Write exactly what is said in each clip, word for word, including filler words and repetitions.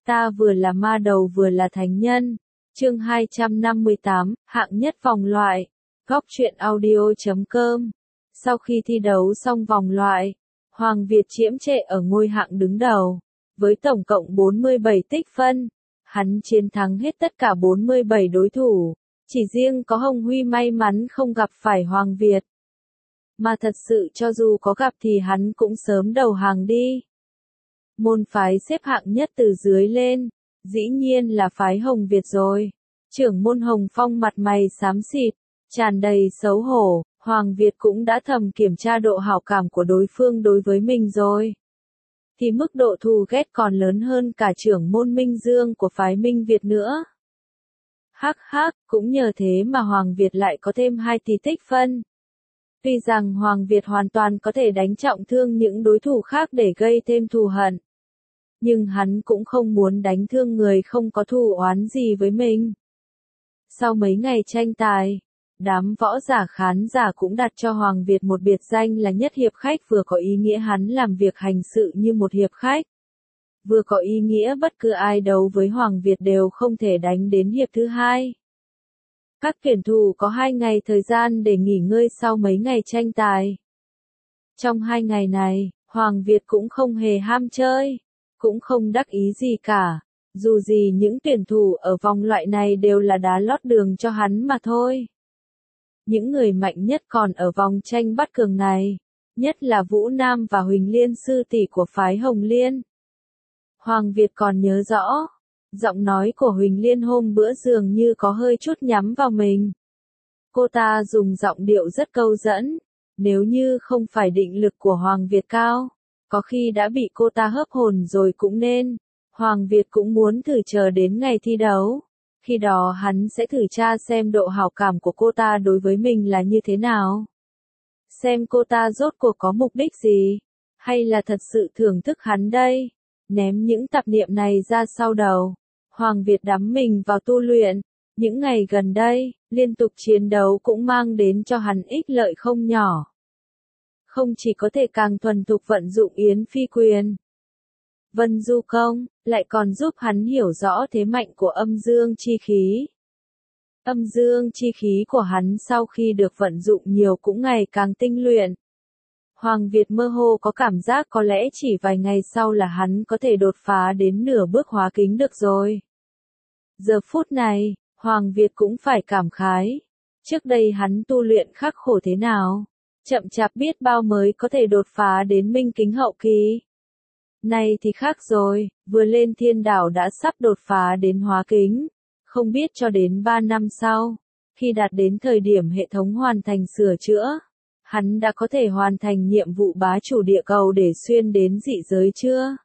Ta vừa là ma đầu vừa là thánh nhân. Chương hai trăm năm mươi tám, hạng nhất vòng loại. Góc truyện audio chấm com. Sau khi thi đấu xong vòng loại, Hoàng Việt chiếm trệ ở ngôi hạng đứng đầu, với tổng cộng bốn mươi bảy tích phân. Hắn chiến thắng hết tất cả bốn mươi bảy đối thủ, chỉ riêng có Hồng Huy may mắn không gặp phải Hoàng Việt. Mà thật sự cho dù có gặp thì hắn cũng sớm đầu hàng đi. Môn phái xếp hạng nhất từ dưới lên, dĩ nhiên là phái Hồng Việt rồi. Trưởng môn Hồng Phong mặt mày xám xịt, tràn đầy xấu hổ, Hoàng Việt cũng đã thầm kiểm tra độ hảo cảm của đối phương đối với mình rồi. Thì mức độ thù ghét còn lớn hơn cả trưởng môn Minh Dương của phái Minh Việt nữa. Hắc hắc, cũng nhờ thế mà Hoàng Việt lại có thêm hai tỷ tích phân. Tuy rằng Hoàng Việt hoàn toàn có thể đánh trọng thương những đối thủ khác để gây thêm thù hận. Nhưng hắn cũng không muốn đánh thương người không có thù oán gì với mình. Sau mấy ngày tranh tài, đám võ giả khán giả cũng đặt cho Hoàng Việt một biệt danh là nhất hiệp khách, vừa có ý nghĩa hắn làm việc hành sự như một hiệp khách, vừa có ý nghĩa bất cứ ai đấu với Hoàng Việt đều không thể đánh đến hiệp thứ hai. Các tuyển thủ có hai ngày thời gian để nghỉ ngơi sau mấy ngày tranh tài. Trong hai ngày này, Hoàng Việt cũng không hề ham chơi, cũng không đắc ý gì cả. Dù gì những tuyển thủ ở vòng loại này đều là đá lót đường cho hắn mà thôi. Những người mạnh nhất còn ở vòng tranh bắt cường này, nhất là Vũ Nam và Huỳnh Liên sư tỷ của phái Hồng Liên. Hoàng Việt còn nhớ rõ, giọng nói của Huỳnh Liên hôm bữa dường như có hơi chút nhắm vào mình. Cô ta dùng giọng điệu rất câu dẫn, nếu như không phải định lực của Hoàng Việt cao, có khi đã bị cô ta hớp hồn rồi cũng nên. Hoàng Việt cũng muốn thử chờ đến ngày thi đấu, khi đó hắn sẽ thử tra xem độ hảo cảm của cô ta đối với mình là như thế nào. Xem cô ta rốt cuộc có mục đích gì, hay là thật sự thưởng thức hắn đây. Ném những tạp niệm này ra sau đầu, Hoàng Việt đắm mình vào tu luyện. Những ngày gần đây, liên tục chiến đấu cũng mang đến cho hắn ích lợi không nhỏ. Không chỉ có thể càng thuần thục vận dụng Yến Phi Quyền, Vân Du Công, lại còn giúp hắn hiểu rõ thế mạnh của âm dương chi khí. Âm dương chi khí của hắn sau khi được vận dụng nhiều cũng ngày càng tinh luyện. Hoàng Việt mơ hồ có cảm giác có lẽ chỉ vài ngày sau là hắn có thể đột phá đến nửa bước hóa kính được rồi. Giờ phút này, Hoàng Việt cũng phải cảm khái. Trước đây hắn tu luyện khắc khổ thế nào, chậm chạp biết bao mới có thể đột phá đến minh kính hậu kỳ. Nay thì khác rồi, vừa lên thiên đảo đã sắp đột phá đến hóa kính, không biết cho đến ba năm sau, khi đạt đến thời điểm hệ thống hoàn thành sửa chữa, hắn đã có thể hoàn thành nhiệm vụ bá chủ địa cầu để xuyên đến dị giới chưa?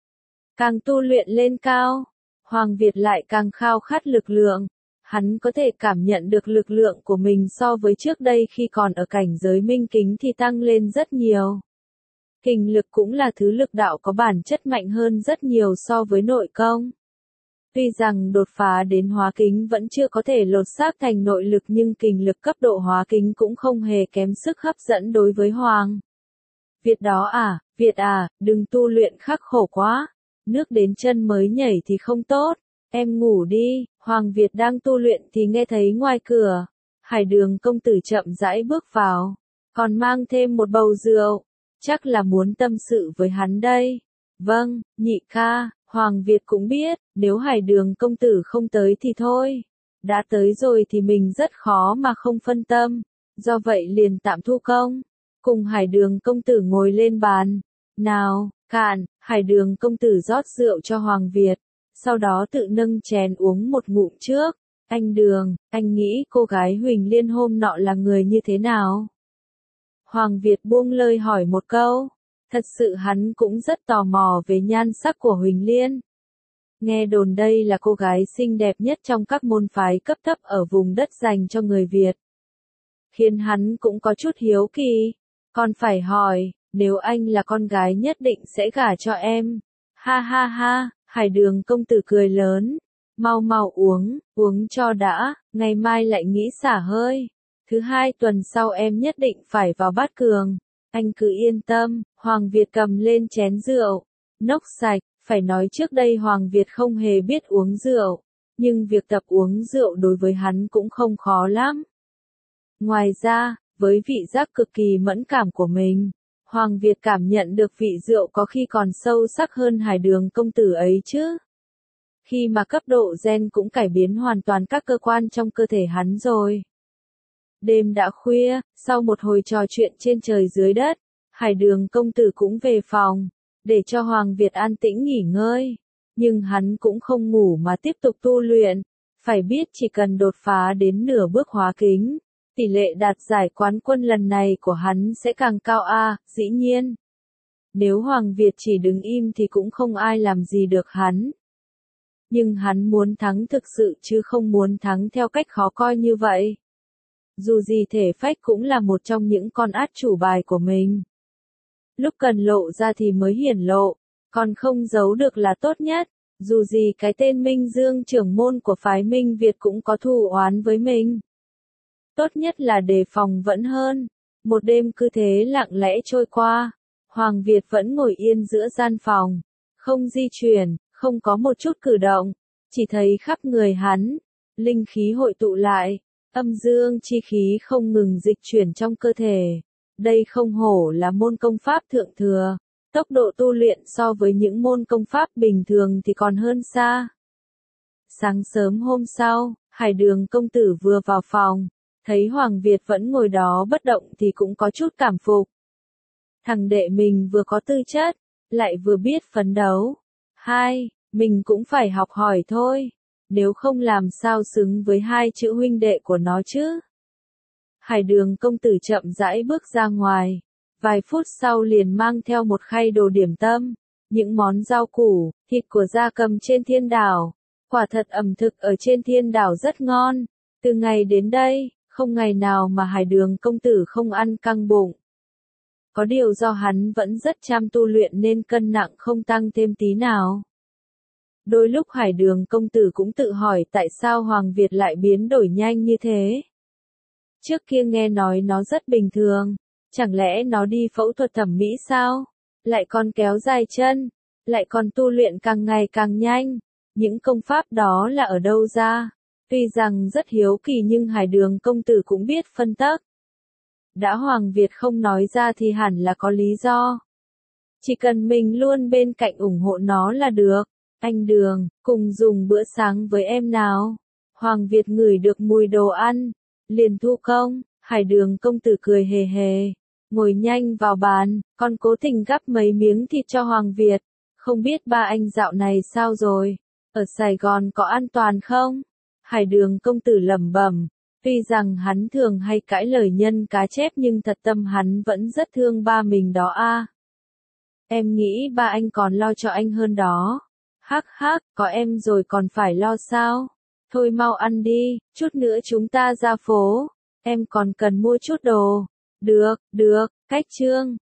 Càng tu luyện lên cao, Hoàng Việt lại càng khao khát lực lượng, hắn có thể cảm nhận được lực lượng của mình so với trước đây khi còn ở cảnh giới minh kính thì tăng lên rất nhiều. Kình lực cũng là thứ lực đạo có bản chất mạnh hơn rất nhiều so với nội công. Tuy rằng đột phá đến hóa kính vẫn chưa có thể lột xác thành nội lực nhưng kình lực cấp độ hóa kính cũng không hề kém sức hấp dẫn đối với Hoàng Việt đó à, Việt à, đừng tu luyện khắc khổ quá, nước đến chân mới nhảy thì không tốt, em ngủ đi. Hoàng Việt đang tu luyện thì nghe thấy ngoài cửa, Hải Đường công tử chậm rãi bước vào, còn mang thêm một bầu rượu. Chắc là muốn tâm sự với hắn đây. Vâng, nhị ca, Hoàng Việt cũng biết, nếu Hải Đường công tử không tới thì thôi. Đã tới rồi thì mình rất khó mà không phân tâm. Do vậy liền tạm thu công. Cùng Hải Đường công tử ngồi lên bàn. Nào, cạn, Hải Đường công tử rót rượu cho Hoàng Việt. Sau đó tự nâng chén uống một ngụm trước. Anh Đường, anh nghĩ cô gái Huỳnh Liên hôm nọ là người như thế nào? Hoàng Việt buông lời hỏi một câu, thật sự hắn cũng rất tò mò về nhan sắc của Huỳnh Liên. Nghe đồn đây là cô gái xinh đẹp nhất trong các môn phái cấp thấp ở vùng đất dành cho người Việt. Khiến hắn cũng có chút hiếu kỳ, còn phải hỏi, nếu anh là con gái nhất định sẽ gả cho em. Ha ha ha, Hải Đường công tử cười lớn, mau mau uống, uống cho đã, ngày mai lại nghĩ xả hơi. Thứ hai tuần sau em nhất định phải vào bát cường. Anh cứ yên tâm. Hoàng Việt cầm lên chén rượu, nốc sạch, Phải nói trước đây Hoàng Việt không hề biết uống rượu, nhưng việc tập uống rượu đối với hắn cũng không khó lắm. Ngoài ra, với vị giác cực kỳ mẫn cảm của mình, Hoàng Việt cảm nhận được vị rượu có khi còn sâu sắc hơn Hải Đường công tử ấy chứ. Khi mà cấp độ gen cũng cải biến hoàn toàn các cơ quan trong cơ thể hắn rồi. Đêm đã khuya, sau một hồi trò chuyện trên trời dưới đất, Hải Đường công tử cũng về phòng, để cho Hoàng Việt an tĩnh nghỉ ngơi. Nhưng hắn cũng không ngủ mà tiếp tục tu luyện, phải biết chỉ cần đột phá đến nửa bước hóa kính, tỷ lệ đạt giải quán quân lần này của hắn sẽ càng cao a, à, dĩ nhiên. Nếu Hoàng Việt chỉ đứng im thì cũng không ai làm gì được hắn. Nhưng hắn muốn thắng thực sự chứ không muốn thắng theo cách khó coi như vậy. Dù gì thể phách cũng là một trong những con át chủ bài của mình. Lúc cần lộ ra thì mới hiển lộ, còn không giấu được là tốt nhất. Dù gì cái tên Minh Dương trưởng môn của phái Minh Việt cũng có thù oán với mình. Tốt nhất là đề phòng vẫn hơn. Một đêm cứ thế lặng lẽ trôi qua. Hoàng Việt vẫn ngồi yên giữa gian phòng. Không di chuyển, không có một chút cử động. Chỉ thấy khắp người hắn, linh khí hội tụ lại. Âm dương chi khí không ngừng dịch chuyển trong cơ thể. Đây không hổ là môn công pháp thượng thừa. Tốc độ tu luyện so với những môn công pháp bình thường thì còn hơn xa. Sáng sớm hôm sau, Hải Đường công tử vừa vào phòng, thấy Hoàng Việt vẫn ngồi đó bất động thì cũng có chút cảm phục. Thằng đệ mình vừa có tư chất, lại vừa biết phấn đấu. Hai, mình cũng phải học hỏi thôi, nếu không làm sao xứng với hai chữ huynh đệ của nó chứ. Hải Đường công tử chậm rãi bước ra ngoài. Vài phút sau liền mang theo một khay đồ điểm tâm, những món rau củ, thịt của gia cầm trên thiên đảo. Quả thật ẩm thực ở trên thiên đảo rất ngon. Từ ngày đến đây, không ngày nào mà Hải Đường công tử không ăn căng bụng. Có điều do hắn vẫn rất chăm tu luyện nên cân nặng không tăng thêm tí nào. Đôi lúc Hải Đường công tử cũng tự hỏi tại sao Hoàng Việt lại biến đổi nhanh như thế. Trước kia nghe nói nó rất bình thường. Chẳng lẽ nó đi phẫu thuật thẩm mỹ sao? Lại còn kéo dài chân, lại còn tu luyện càng ngày càng nhanh. Những công pháp đó là ở đâu ra? Tuy rằng rất hiếu kỳ nhưng Hải Đường công tử cũng biết phân tích. Đã Hoàng Việt không nói ra thì hẳn là có lý do. Chỉ cần mình luôn bên cạnh ủng hộ nó là được. Anh Đường, cùng dùng bữa sáng với em nào. Hoàng Việt ngửi được mùi đồ ăn, liền thu công. Hải Đường công tử cười hề hề, ngồi nhanh vào bàn, còn cố tình gắp mấy miếng thịt cho Hoàng Việt. Không biết ba anh dạo này sao rồi? Ở Sài Gòn có an toàn không? Hải Đường công tử lẩm bẩm, tuy rằng hắn thường hay cãi lời nhân cá chép nhưng thật tâm hắn vẫn rất thương ba mình đó a. Em nghĩ ba anh còn lo cho anh hơn đó. Hắc hắc, có em rồi còn phải lo sao? Thôi mau ăn đi, chút nữa chúng ta ra phố. Em còn cần mua chút đồ. Được, được, cách chương.